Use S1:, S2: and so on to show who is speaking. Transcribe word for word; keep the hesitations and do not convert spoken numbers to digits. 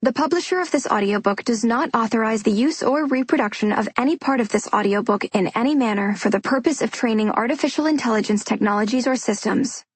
S1: The publisher of this audiobook does not authorize the use or reproduction of any part of this audiobook in any manner for the purpose of training artificial intelligence technologies or systems.